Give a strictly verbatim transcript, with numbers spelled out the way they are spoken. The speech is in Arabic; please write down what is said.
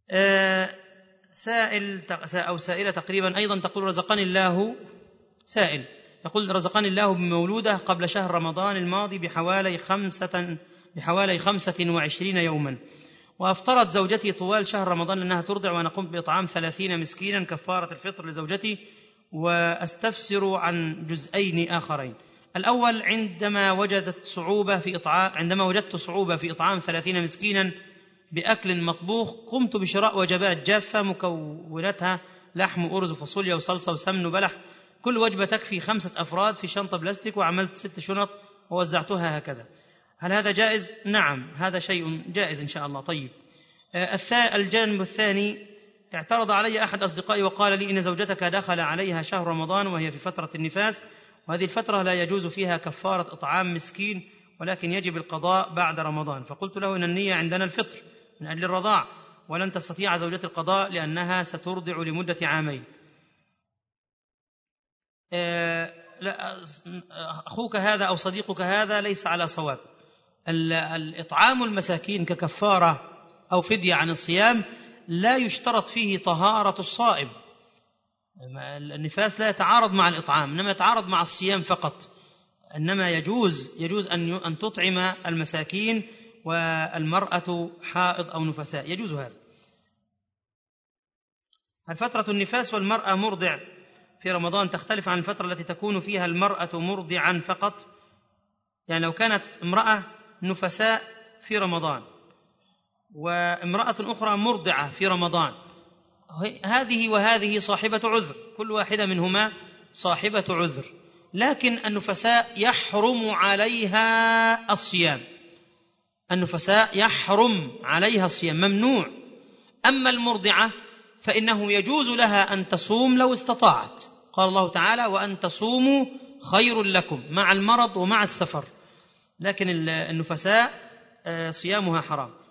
آه سائل أو سائلة تقريبا أيضا تقول رزقني الله سائل يقول رزقني الله بمولودة قبل شهر رمضان الماضي بحوالي خمسة بحوالي خمسة وعشرين يوما، وأفطرت زوجتي طوال شهر رمضان أنها ترضع، وأنا قمت بإطعام ثلاثين مسكينا كفارة الفطر لزوجتي، وأستفسر عن جزئين آخرين. الأول، عندما وجدت صعوبة في إطعام عندما وجدت صعوبة في إطعام ثلاثين مسكينا بأكل مطبوخ، قمت بشراء وجبات جافة مكوناتها لحم وأرز وفاصوليا وصلصة وسمن وبلح، كل وجبة تكفي خمسة أفراد في شنطة بلاستيك، وعملت ست شنط ووزعتها هكذا. هل هذا جائز؟ نعم، هذا شيء جائز إن شاء الله. طيب، الجانب الثاني، اعترض علي أحد أصدقائي وقال لي إن زوجتك دخل عليها شهر رمضان وهي في فترة النفاس، وهذه الفترة لا يجوز فيها كفارة إطعام مسكين، ولكن يجب القضاء بعد رمضان. فقلت له إن النية عندنا الفطر من أجل الرضاع، ولن تستطيع زوجتي القضاء لأنها سترضع لمدة عامين. أخوك هذا أو صديقك هذا ليس على صواب. الإطعام المساكين ككفارة أو فدية عن الصيام لا يشترط فيه طهارة الصائم. النفاس لا يتعارض مع الإطعام، إنما يتعارض مع الصيام فقط. إنما يجوز يجوز أن أن تطعم المساكين والمرأة حائض أو نفساء، يجوز هذا. الفترة النفاس والمرأة مرضع في رمضان تختلف عن الفترة التي تكون فيها المرأة مرضعا فقط. يعني لو كانت امرأة نفساء في رمضان وامرأة أخرى مرضعة في رمضان، هذه وهذه صاحبة عذر، كل واحدة منهما صاحبة عذر، لكن النفساء يحرم عليها الصيام. النفساء يحرم عليها الصيام، ممنوع. أما المرضعة فإنه يجوز لها أن تصوم لو استطاعت. قال الله تعالى: وأن تصوموا خير لكم، مع المرض ومع السفر. لكن النفساء صيامها حرام.